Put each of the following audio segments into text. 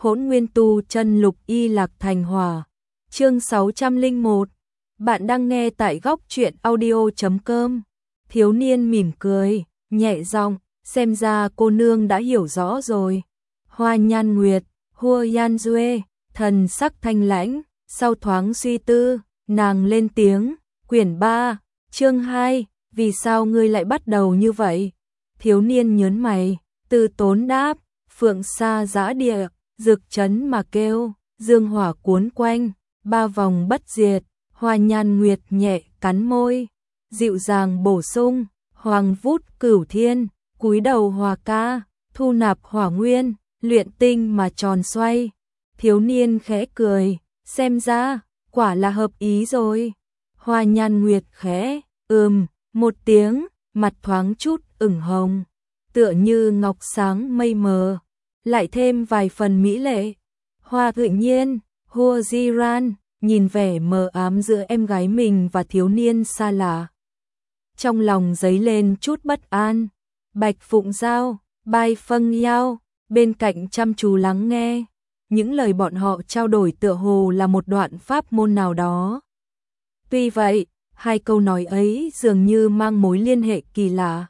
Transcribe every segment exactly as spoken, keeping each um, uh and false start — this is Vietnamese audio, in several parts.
Hỗn Nguyên Tu Chân Lục Y Lạc Thành Hỏa. Chương sáu trăm lẻ một. Bạn đang nghe tại góc truyện audio chấm com. Thiếu niên mỉm cười, nhẹ giọng, xem ra cô nương đã hiểu rõ rồi. Hoa Nhan Nguyệt, Hua Yan Duê, thần sắc thanh lãnh, sau thoáng suy tư, nàng lên tiếng, quyển ba, chương hai, vì sao ngươi lại bắt đầu như vậy? Thiếu niên nhớn mày, từ tốn đáp, phượng sa giã địa, rực chấn mà kêu, dương hỏa cuốn quanh, ba vòng bất diệt. Hoa Nhan Nguyệt nhẹ cắn môi, dịu dàng bổ sung, hoàng vút cửu thiên, cúi đầu hòa ca, thu nạp hỏa nguyên, luyện tinh mà tròn xoay. Thiếu niên khẽ cười, xem ra, quả là hợp ý rồi. Hoa Nhan Nguyệt khẽ, ừm, một tiếng, mặt thoáng chút ửng hồng, tựa như ngọc sáng mây mờ, lại thêm vài phần mỹ lệ. Hoa tự nhiên, Hua Jiran, nhìn vẻ mờ ám giữa em gái mình và thiếu niên xa lạ. Trong lòng dấy lên chút bất an. Bạch Phụng Giao, Bai Phân Yao, bên cạnh chăm chú lắng nghe. Những lời bọn họ trao đổi tựa hồ là một đoạn pháp môn nào đó. Tuy vậy, hai câu nói ấy dường như mang mối liên hệ kỳ lạ.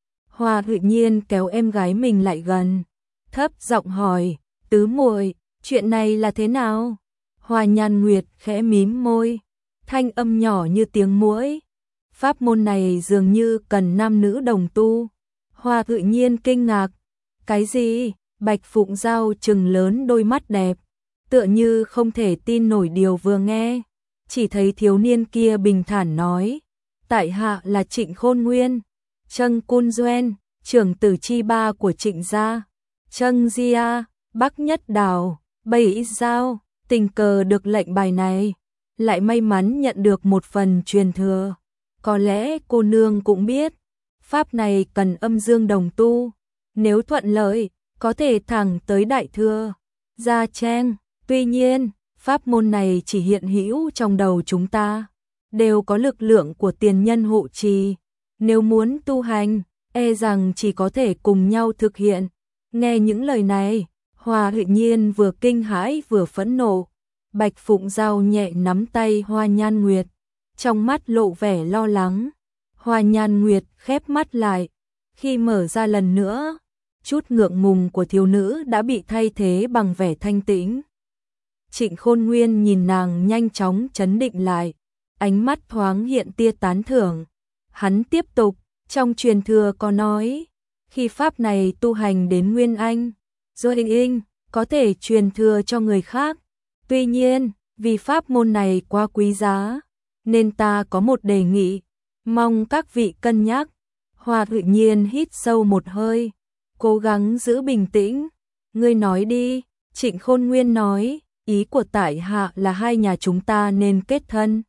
Hoa tự nhiên kéo em gái mình lại gần, thấp giọng hỏi, tứ muội, chuyện này là thế nào? Hoa Nhan Nguyệt khẽ mím môi, thanh âm nhỏ như tiếng muỗi. Pháp môn này dường như cần nam nữ đồng tu. Hoa tự nhiên kinh ngạc. Cái gì? Bạch Phụng Giao trừng lớn đôi mắt đẹp, tựa như không thể tin nổi điều vừa nghe. Chỉ thấy thiếu niên kia bình thản nói, tại hạ là Trịnh Khôn Nguyên, Trâng Cun Duên, trưởng tử chi ba của Trịnh gia. Trâng Gia, Bắc Nhất Đào, Bảy Giao, tình cờ được lệnh bài này, lại may mắn nhận được một phần truyền thừa. Có lẽ cô nương cũng biết, pháp này cần âm dương đồng tu, nếu thuận lợi, có thể thẳng tới đại thừa. Gia Trang, tuy nhiên, pháp môn này chỉ hiện hữu trong đầu chúng ta, đều có lực lượng của tiền nhân hộ trì. Nếu muốn tu hành, e rằng chỉ có thể cùng nhau thực hiện. Nghe những lời này, Hoa tự nhiên vừa kinh hãi vừa phẫn nộ. Bạch Phụng Giao nhẹ nắm tay Hoa Nhan Nguyệt, trong mắt lộ vẻ lo lắng. Hoa Nhan Nguyệt khép mắt lại, khi mở ra lần nữa, chút ngượng ngùng của thiếu nữ đã bị thay thế bằng vẻ thanh tĩnh. Trịnh Khôn Nguyên nhìn nàng nhanh chóng trấn định lại, ánh mắt thoáng hiện tia tán thưởng. Hắn tiếp tục, trong truyền thừa có nói, khi pháp này tu hành đến Nguyên Anh, rồi hình in, có thể truyền thừa cho người khác. Tuy nhiên, vì pháp môn này quá quý giá, nên ta có một đề nghị, mong các vị cân nhắc. Hoa tự nhiên hít sâu một hơi, cố gắng giữ bình tĩnh. Ngươi nói đi. Trịnh Khôn Nguyên nói, ý của tại hạ là hai nhà chúng ta nên kết thân.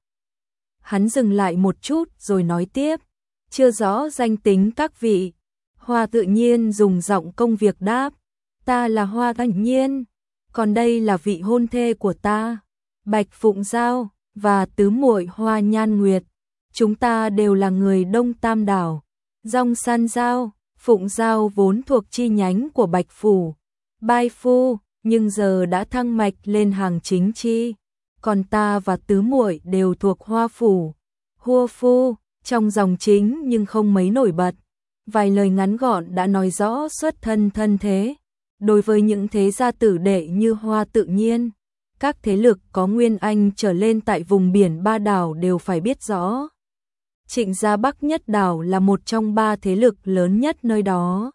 Hắn dừng lại một chút rồi nói tiếp, chưa rõ danh tính các vị. Hoa tự nhiên dùng giọng công việc đáp, ta là Hoa tự nhiên, còn đây là vị hôn thê của ta, Bạch Phụng Giao, và tứ muội Hoa Nhan Nguyệt. Chúng ta đều là người Đông Tam Đảo. Dòng San Giao, Phụng Giao vốn thuộc chi nhánh của Bạch Phủ, Bai Phu, nhưng giờ đã thăng mạch lên hàng chính chi. Còn ta và tứ muội đều thuộc Hoa Phủ, Hua Phu, trong dòng chính nhưng không mấy nổi bật. Vài lời ngắn gọn đã nói rõ xuất thân thân thế. Đối với những thế gia tử đệ như Hoa tự nhiên, các thế lực có Nguyên Anh trở lên tại vùng biển Ba Đảo đều phải biết rõ. Trịnh gia Bắc Nhất Đảo là một trong ba thế lực lớn nhất nơi đó.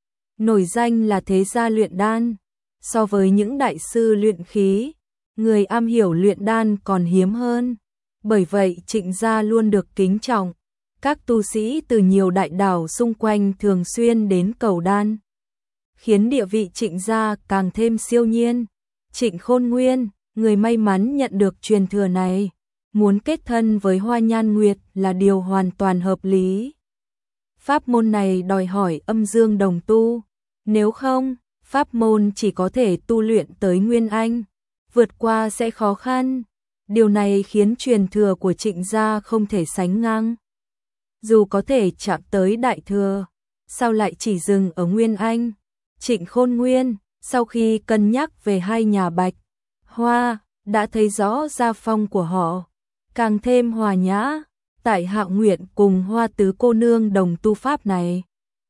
Nổi danh là thế gia luyện đan, so với những đại sư luyện khí, người am hiểu luyện đan còn hiếm hơn. Bởi vậy Trịnh gia luôn được kính trọng. Các tu sĩ từ nhiều đại đảo xung quanh thường xuyên đến cầu đan, khiến địa vị Trịnh gia càng thêm siêu nhiên. Trịnh Khôn Nguyên, người may mắn nhận được truyền thừa này, muốn kết thân với Hoa Nhan Nguyệt là điều hoàn toàn hợp lý. Pháp môn này đòi hỏi âm dương đồng tu, nếu không, pháp môn chỉ có thể tu luyện tới Nguyên Anh, vượt qua sẽ khó khăn. Điều này khiến truyền thừa của Trịnh gia không thể sánh ngang. Dù có thể chạm tới đại thừa, sao lại chỉ dừng ở Nguyên Anh? Trịnh Khôn Nguyên, Sau khi cân nhắc về hai nhà Bạch Hoa, đã thấy rõ gia phong của họ càng thêm hòa nhã, tại hạ nguyện cùng Hoa tứ cô nương đồng tu pháp này.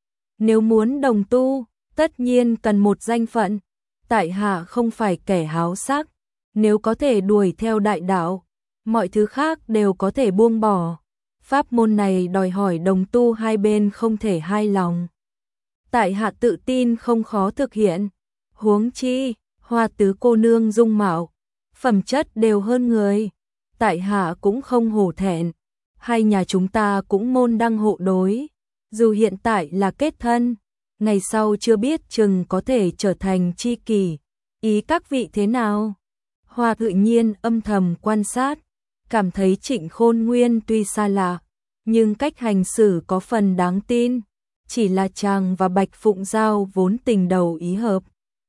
Nếu muốn đồng tu, tất nhiên cần một danh phận, tại hạ không phải kẻ háo sắc, nếu có thể đuổi theo đại đạo, mọi thứ khác đều có thể buông bỏ. Pháp môn này đòi hỏi đồng tu hai bên không thể hai lòng. Tại hạ tự tin không khó thực hiện, huống chi, Hoa tứ cô nương dung mạo, phẩm chất đều hơn người, tại hạ cũng không hổ thẹn, hai nhà chúng ta cũng môn đăng hộ đối, dù hiện tại là kết thân, ngày sau chưa biết chừng có thể trở thành tri kỷ, ý các vị thế nào? Hoa tự nhiên âm thầm quan sát, cảm thấy Trịnh Khôn Nguyên tuy xa lạ, nhưng cách hành xử có phần đáng tin, chỉ là chàng và Bạch Phụng Giao vốn tình đầu ý hợp,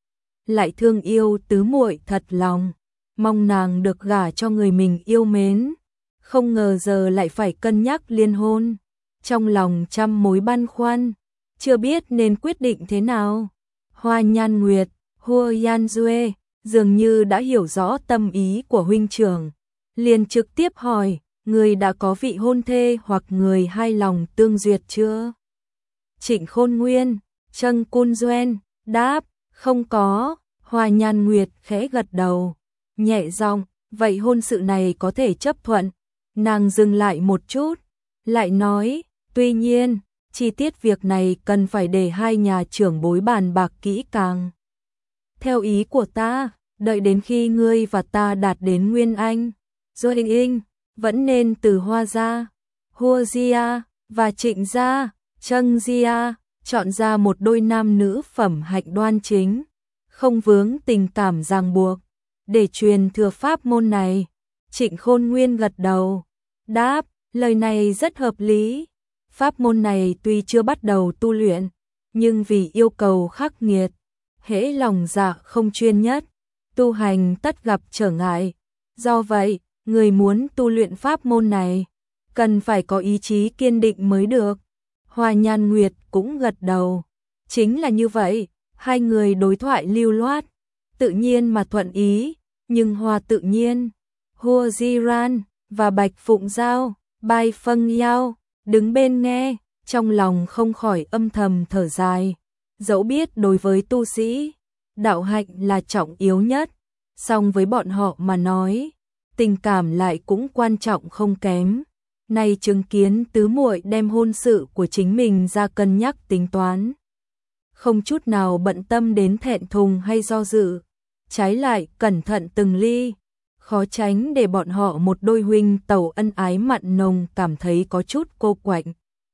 lại thương yêu tứ muội thật lòng, mong nàng được gả cho người mình yêu mến, không ngờ giờ lại phải cân nhắc liên hôn, trong lòng trăm mối băn khoăn, chưa biết nên quyết định thế nào. Hoa Nhan Nguyệt, Hua Yan Duê, dường như đã hiểu rõ tâm ý của huynh trưởng, liền trực tiếp hỏi, người đã có vị hôn thê hoặc người hai lòng tương duyệt chưa? Trịnh Khôn Nguyên, Trâng Cun Duen, đáp, không có. Hoa Nhan Nguyệt khẽ gật đầu, nhẹ giọng, vậy hôn sự này có thể chấp thuận. Nàng dừng lại một chút, lại nói, tuy nhiên, chi tiết việc này cần phải để hai nhà trưởng bối bàn bạc kỹ càng. Theo ý của ta, đợi đến khi ngươi và ta đạt đến Nguyên Anh, rồi hình in, vẫn nên từ Hoa gia, Hua gia và Trịnh gia, Trâng gia, chọn ra một đôi nam nữ phẩm hạnh đoan chính, không vướng tình cảm ràng buộc, để truyền thừa pháp môn này. Trịnh Khôn Nguyên gật đầu, đáp, lời này rất hợp lý. Pháp môn này tuy chưa bắt đầu tu luyện, nhưng vì yêu cầu khắc nghiệt, hễ lòng dạ không chuyên nhất, tu hành tất gặp trở ngại. Do vậy, người muốn tu luyện pháp môn này, cần phải có ý chí kiên định mới được. Hoa Nhan Nguyệt cũng gật đầu, chính là như vậy. Hai người đối thoại lưu loát, tự nhiên mà thuận ý, nhưng Hoa tự nhiên, Hua Jiran và Bạch Phụng Giao, Bai Phân Yao, đứng bên nghe, trong lòng không khỏi âm thầm thở dài. Dẫu biết đối với tu sĩ, đạo hạnh là trọng yếu nhất, song với bọn họ mà nói, tình cảm lại cũng quan trọng không kém. Nay chứng kiến tứ muội đem hôn sự của chính mình ra cân nhắc tính toán, không chút nào bận tâm đến thẹn thùng hay do dự, trái lại cẩn thận từng ly, khó tránh để bọn họ một đôi huynh tẩu ân ái mặn nồng cảm thấy có chút cô quạnh.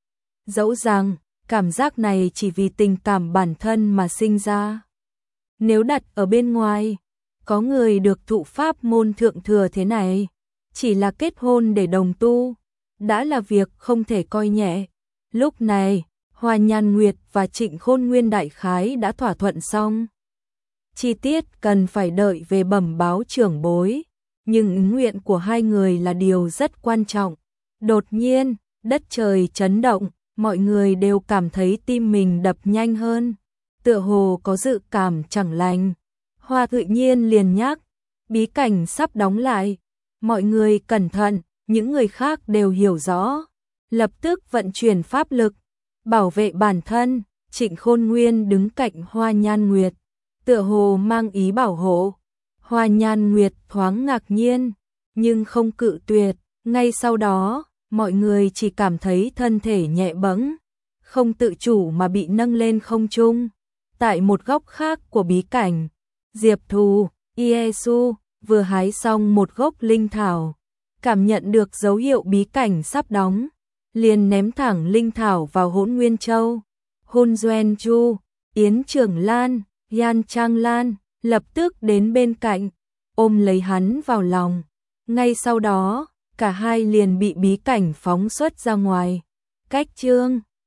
Dẫu rằng, cảm giác này chỉ vì tình cảm bản thân mà sinh ra. Nếu đặt ở bên ngoài, có người được thụ pháp môn thượng thừa thế này, chỉ là kết hôn để đồng tu, đã là việc không thể coi nhẹ. Lúc này, Hoa Nhan Nguyệt và Trịnh Khôn Nguyên đại khái đã thỏa thuận xong. Chi tiết cần phải đợi về bẩm báo trưởng bối, nhưng ý nguyện của hai người là điều rất quan trọng. Đột nhiên, đất trời chấn động, mọi người đều cảm thấy tim mình đập nhanh hơn, tựa hồ có dự cảm chẳng lành. Hoa tự nhiên liền nhắc, bí cảnh sắp đóng lại, mọi người cẩn thận, những người khác đều hiểu rõ, lập tức vận chuyển pháp lực, bảo vệ bản thân. Trịnh Khôn Nguyên đứng cạnh Hoa Nhan Nguyệt, tựa hồ mang ý bảo hộ. Hoa Nhan Nguyệt thoáng ngạc nhiên, nhưng không cự tuyệt. Ngay sau đó, mọi người chỉ cảm thấy thân thể nhẹ bẫng, không tự chủ mà bị nâng lên không trung. Tại một góc khác của bí cảnh, Diệp Thù, Iesu vừa hái xong một gốc linh thảo, cảm nhận được dấu hiệu bí cảnh sắp đóng, liền ném thẳng linh thảo vào Hỗn Nguyên Châu. Hôn Doen Chu, Yến Trưởng Lan, Yan Trang Lan lập tức đến bên cạnh, ôm lấy hắn vào lòng. Ngay sau đó, cả hai liền bị bí cảnh phóng xuất ra ngoài. Cách chương